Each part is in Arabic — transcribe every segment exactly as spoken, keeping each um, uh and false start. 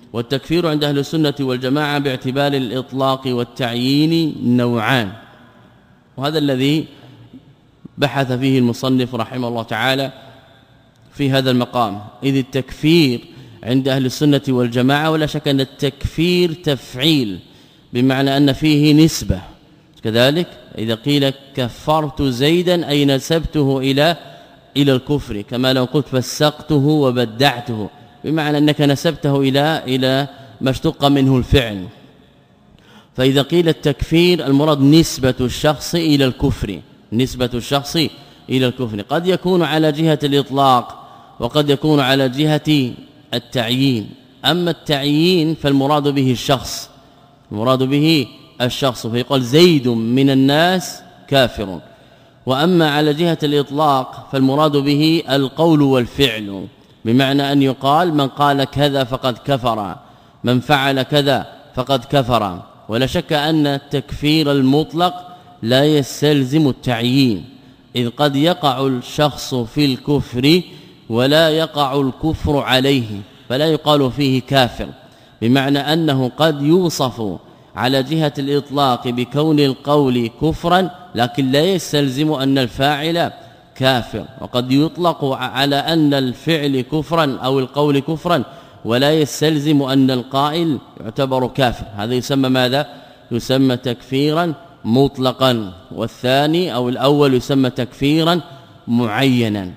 والتكفير عند أهل السنة والجماعة باعتبار الإطلاق والتعيين نوعان، وهذا الذي بحث فيه المصنف رحمه الله تعالى في هذا المقام. إذ التكفير عند أهل السنة والجماعة ولا شك أن التكفير تفعيل، بمعنى أن فيه نسبة. كذلك إذا قيل كفرت زيدا أي نسبته إلى إلى الكفر، كما لو قلت فسقته وبدعته، بمعنى أنك نسبته إلى إلى ما اشتق منه الفعل. فإذا قيل التكفير المراد نسبة الشخص إلى الكفر، نسبة الشخص إلى الكفر قد يكون على جهة الإطلاق وقد يكون على جهة التعيين. أما التعيين فالمراد به الشخص، المراد به الشخص، فيقال زيد من الناس كافر. وأما على جهة الإطلاق فالمراد به القول والفعل، بمعنى أن يقال من قال كذا فقد كفر، من فعل كذا فقد كفر. ولا شك أن التكفير المطلق لا يستلزم التعيين، إذ قد يقع الشخص في الكفر ولا يقع الكفر عليه، فلا يقال فيه كافر، بمعنى أنه قد يوصف على جهة الإطلاق بكون القول كفرا لكن لا يستلزم أن الفاعل كافر، وقد يطلق على أن الفعل كفرا أو القول كفرا ولا يستلزم أن القائل يعتبر كافر. هذا يسمى ماذا؟ يسمى تكفيرا مطلقا. والثاني أو الأول يسمى تكفيرا معينا.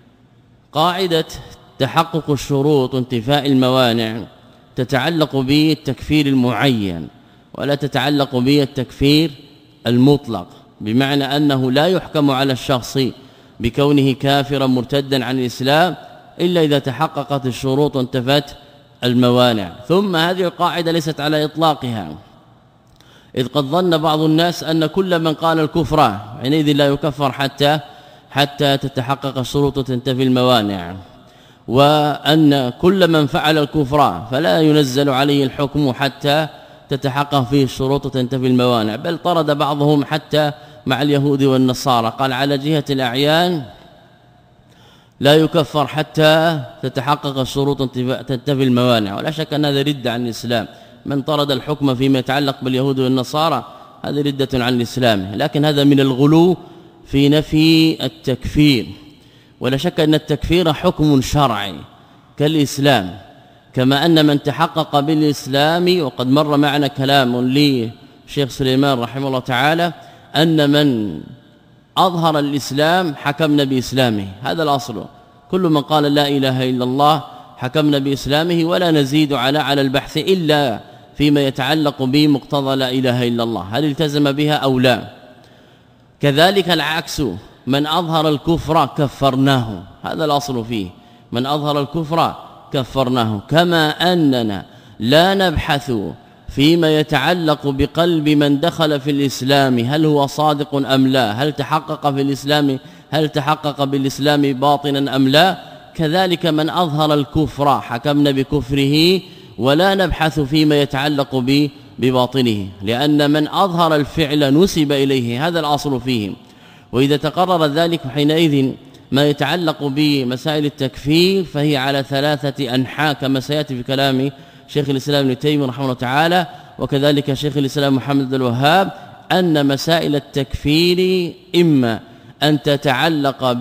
قاعدة تحقق الشروط وانتفاء الموانع تتعلق بالتكفير المعين ولا تتعلق بالتكفير المطلق، بمعنى أنه لا يحكم على الشخص بكونه كافرا مرتدا عن الإسلام إلا إذا تحققت الشروط وانتفت الموانع. ثم هذه القاعدة ليست على إطلاقها، إذ قد ظن بعض الناس أن كل من قال الكفر حينئذ لا يكفر حتى حتى تتحقق الشروط وتنتفي الموانع، وأن كل من فعل الكفر فلا ينزل عليه الحكم حتى تتحقق فيه الشروط وتنتفي الموانع. بل طرد بعضهم حتى مع اليهود والنصارى، قال على جهة الأعيان لا يكفر حتى تتحقق الشروط وتنتفي الموانع. ولا شك أن هذا ردة عن الإسلام، من طرد الحكم فيما يتعلق باليهود والنصارى هذا ردة عن الإسلام، لكن هذا من الغلو في نفي التكفير. ولا شك أن التكفير حكم شرعي كالإسلام، كما أن من تحقق بالإسلام، وقد مر معنا كلام لشيخ سليمان رحمه الله تعالى أن من أظهر الإسلام حكمنا بإسلامه، هذا الأصل. كل من قال لا إله إلا الله حكمنا بإسلامه، ولا نزيد على على البحث إلا فيما يتعلق بمقتضى لا إله إلا الله، هل التزم بها أو لا. كذلك العكس، من أظهر الكفر كفرناه، هذا الأصل فيه، من أظهر الكفر كفرناه. كما أننا لا نبحث فيما يتعلق بقلب من دخل في الإسلام هل هو صادق أم لا، هل تحقق في الإسلام هل تحقق بالإسلام باطنا أم لا. كذلك من أظهر الكفر حكمنا بكفره ولا نبحث فيما يتعلق بباطنه، لأن من أظهر الفعل نسب إليه، هذا الأصل فيه. وإذا تقرر ذلك حينئذ ما يتعلق بمسائل التكفير فهي على ثلاثة أنحاء كما سيأتي في كلام شيخ الإسلام ابن تيمية رحمه الله تعالى وكذلك شيخ الإسلام محمد بن الوهاب، أن مسائل التكفير إما أن تتعلق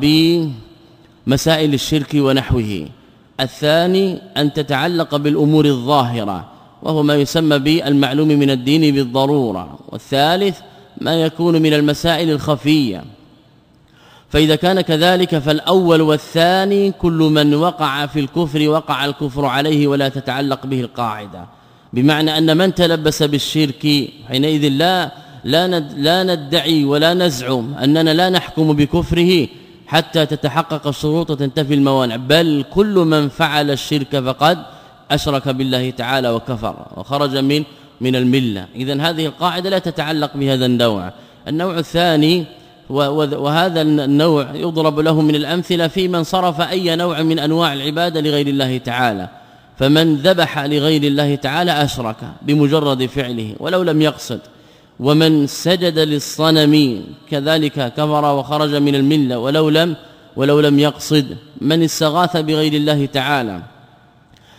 بمسائل الشرك ونحوه، الثاني أن تتعلق بالأمور الظاهرة وهو ما يسمى بالمعلوم من الدين بالضرورة، والثالث ما يكون من المسائل الخفية. فإذا كان كذلك فالأول والثاني كل من وقع في الكفر وقع الكفر عليه ولا تتعلق به القاعدة، بمعنى أن من تلبس بالشرك حينئذ لا لا لا ندعي ولا نزعم أننا لا نحكم بكفره حتى تتحقق الشروط وتنتفي الموانع، بل كل من فعل الشرك فقد أشرك بالله تعالى وكفر وخرج من من الملة. إذن هذه القاعدة لا تتعلق بهذا النوع. النوع الثاني وهذا النوع يضرب له من الأمثلة في من صرف أي نوع من أنواع العبادة لغير الله تعالى، فمن ذبح لغير الله تعالى أشرك بمجرد فعله ولو لم يقصد، ومن سجد للصنم كذلك كفر وخرج من الملة ولو لم ولو لم يقصد، من استغاث بغير الله تعالى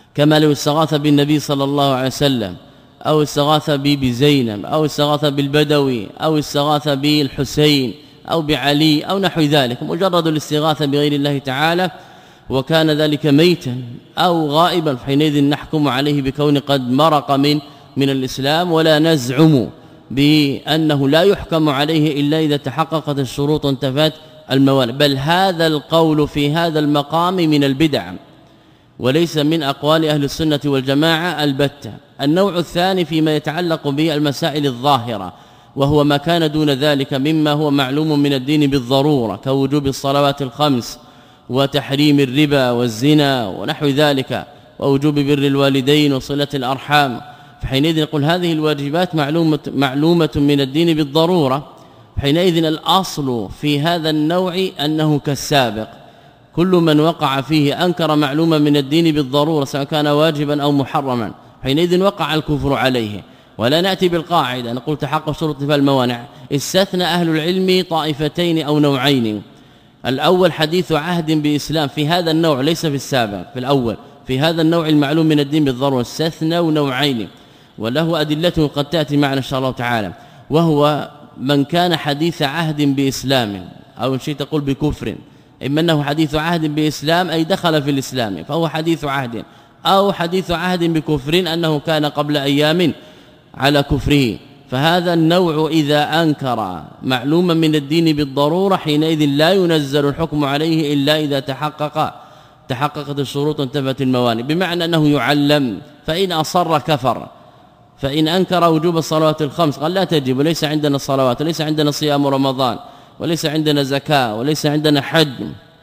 كما لو استغاث بالنبي صلى الله عليه وسلم أو استغاث بزينب أو استغاث بالبدوي أو استغاث بالحسين أو بعلي أو نحو ذلك، مجرد الاستغاثة بغير الله تعالى وكان ذلك ميتا أو غائبا، حينئذ نحكم عليه بكون قد مرق من من الإسلام، ولا نزعم بأنه لا يحكم عليه إلا إذا تحققت الشروط وانتفت الموانع، بل هذا القول في هذا المقام من البدع وليس من أقوال أهل السنة والجماعة البتة. النوع الثاني فيما يتعلق بالمسائل الظاهرة، وهو ما كان دون ذلك مما هو معلوم من الدين بالضرورة كوجوب الصلوات الخمس وتحريم الربا والزنا ونحو ذلك ووجوب بر الوالدين وصلة الأرحام، فحينئذ نقول هذه الواجبات معلومة, معلومة من الدين بالضرورة، حينئذ الأصل في هذا النوع أنه كالسابق، كل من وقع فيه أنكر معلومة من الدين بالضرورة سواء كان واجبا أو محرما، حينئذ وقع الكفر عليه. ولا نأتي بالقاعدة نقول تحقق شروط انتفاء الموانع، استثنى أهل العلم طائفتين أو نوعين، الأول حديث عهد بإسلام في هذا النوع ليس في السابق، في الأول في هذا النوع المعلوم من الدين بالضرورة استثنوا نوعين وله أدلته قد تأتي معنا إن شاء الله تعالى، وهو من كان حديث عهد بإسلام أو شيء تقول بكفر، إما أنه حديث عهد بإسلام أي دخل في الإسلام فهو حديث عهد، أو حديث عهد بكفر أنه كان قبل أيام على كفره، فهذا النوع إذا أنكر معلوما من الدين بالضرورة حينئذ لا ينزل الحكم عليه إلا إذا تحقق تحققت الشروط وانتفت الموانع، بمعنى أنه يعلم، فإن أصر كفر، فإن أنكر وجوب الصلوات الخمس قال لا تجب وليس عندنا الصلوات وليس عندنا صيام رمضان وليس عندنا زكاة وليس عندنا حج،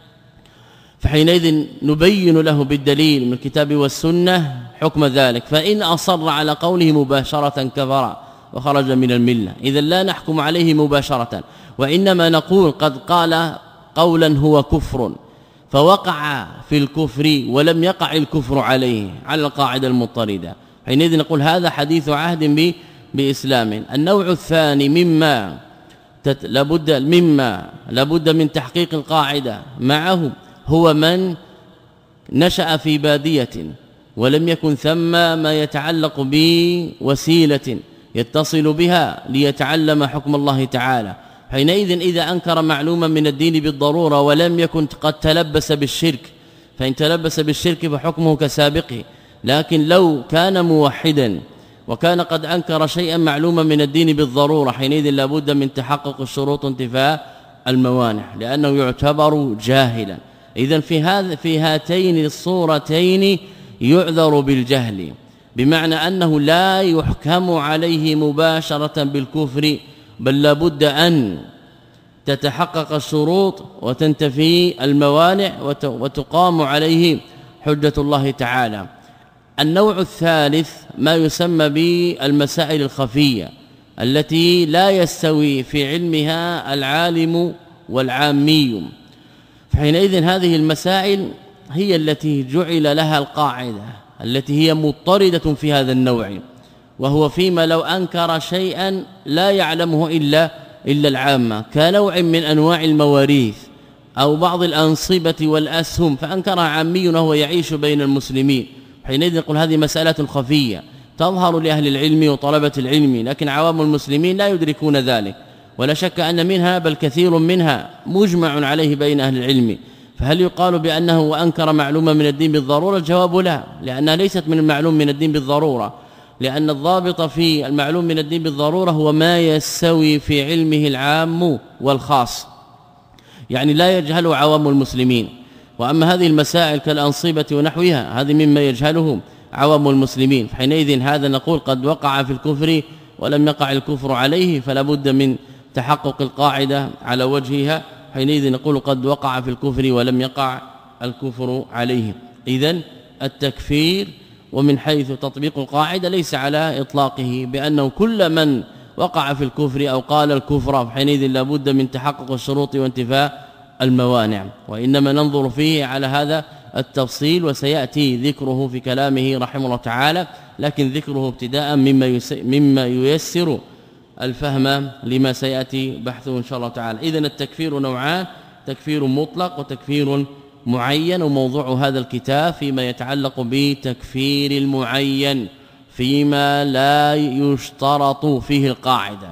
فحينئذ نبين له بالدليل من الكتاب والسنة حكم ذلك، فإن أصر على قوله مباشرة كفر وخرج من الملة، إذا لا نحكم عليه مباشرة، وإنما نقول قد قال قولا هو كفر فوقع في الكفر ولم يقع الكفر عليه على القاعدة المضطردة، حينئذ نقول هذا حديث عهد بإسلام. النوع الثاني مما لابد مما لابد من تحقيق القاعدة معه هو من نشأ في بادية ولم يكن ثم ما يتعلق بوسيلة يتصل بها ليتعلم حكم الله تعالى، حينئذ إذا أنكر معلوما من الدين بالضرورة ولم يكن قد تلبس بالشرك، فإن تلبس بالشرك فحكمه كسابقه، لكن لو كان موحدا وكان قد أنكر شيئا معلوما من الدين بالضرورة حينئذ لابد من تحقق الشروط انتفاء الموانع لأنه يعتبر جاهلا. إذن في هذا في هاتين الصورتين يعذر بالجهل، بمعنى أنه لا يحكم عليه مباشرة بالكفر، بل لابد أن تتحقق الشروط وتنتفي الموانع وتقام عليه حجة الله تعالى. النوع الثالث ما يسمى بالمسائل الخفية التي لا يستوي في علمها العالم والعامي، فحينئذ هذه المسائل هي التي جعل لها القاعدة التي هي مضطردة في هذا النوع، وهو فيما لو أنكر شيئا لا يعلمه إلا إلا العامة كنوع من أنواع المواريث أو بعض الأنصبة والأسهم، فأنكرها عامي وهو يعيش بين المسلمين، حينئذ نقول هذه مسألة خفية تظهر لأهل العلم وطلبة العلم، لكن عوام المسلمين لا يدركون ذلك، ولا شك أن منها بل كثير منها مجمع عليه بين أهل العلم. فهل يقال بأنه وأنكر معلومة من الدين بالضرورة؟ الجواب لا، لأنها ليست من المعلوم من الدين بالضرورة، لأن الضابط في المعلوم من الدين بالضرورة هو ما يستوي في علمه العام والخاص، يعني لا يجهله عوام المسلمين. وأما هذه المسائل كالأنصبة ونحوها هذه مما يجهله عوام المسلمين، حينئذ هذا نقول قد وقع في الكفر ولم يقع الكفر عليه، فلا بد من تحقق القاعدة على وجهها، حينئذ نقول قد وقع في الكفر ولم يقع الكفر عليه. إذن التكفير ومن حيث تطبيق القاعدة ليس على إطلاقه بأنه كل من وقع في الكفر أو قال الكفر حينئذ لا بد من تحقق الشروط وانتفاء الموانع، وإنما ننظر فيه على هذا التفصيل وسيأتي ذكره في كلامه رحمه الله تعالى، لكن ذكره ابتداء مما مما ييسر الفهم لما سيأتي بحثه إن شاء الله تعالى. إذن التكفير نوعان، تكفير مطلق وتكفير معين. وموضوع هذا الكتاب فيما يتعلق بتكفير المعين فيما لا يشترط فيه القاعدة.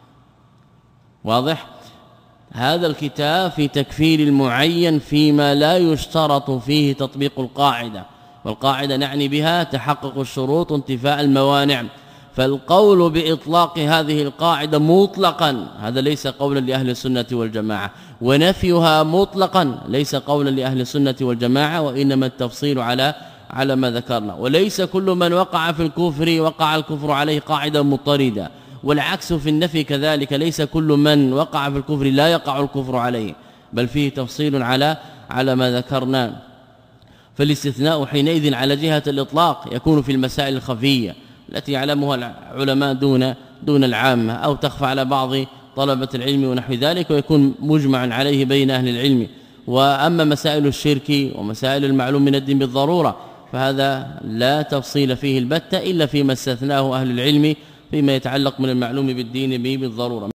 واضح؟ هذا الكتاب في تكفير المعين فيما لا يشترط فيه تطبيق القاعدة، والقاعدة نعني بها تحقق الشروط وانتفاء الموانع. فالقول بإطلاق هذه القاعدة مطلقا هذا ليس قولا لأهل السنة والجماعة، ونفيها مطلقا ليس قولا لأهل السنة والجماعة، وإنما التفصيل على على ما ذكرنا. وليس كل من وقع في الكفر وقع الكفر عليه قاعدة مضطردة، والعكس في النفي كذلك، ليس كل من وقع في الكفر لا يقع الكفر عليه، بل فيه تفصيل على على ما ذكرنا. فالاستثناء حينئذ على جهة الإطلاق يكون في المسائل الخفية التي يعلمها العلماء دون دون العامة، أو تخفى على بعض طلبة العلم ونحو ذلك، ويكون مجمع عليه بين أهل العلم. وأما مسائل الشرك ومسائل المعلوم من الدين بالضرورة فهذا لا تفصيل فيه البتة إلا فيما استثناه أهل العلم فيما يتعلق من المعلوم بالدين به بالضرورة.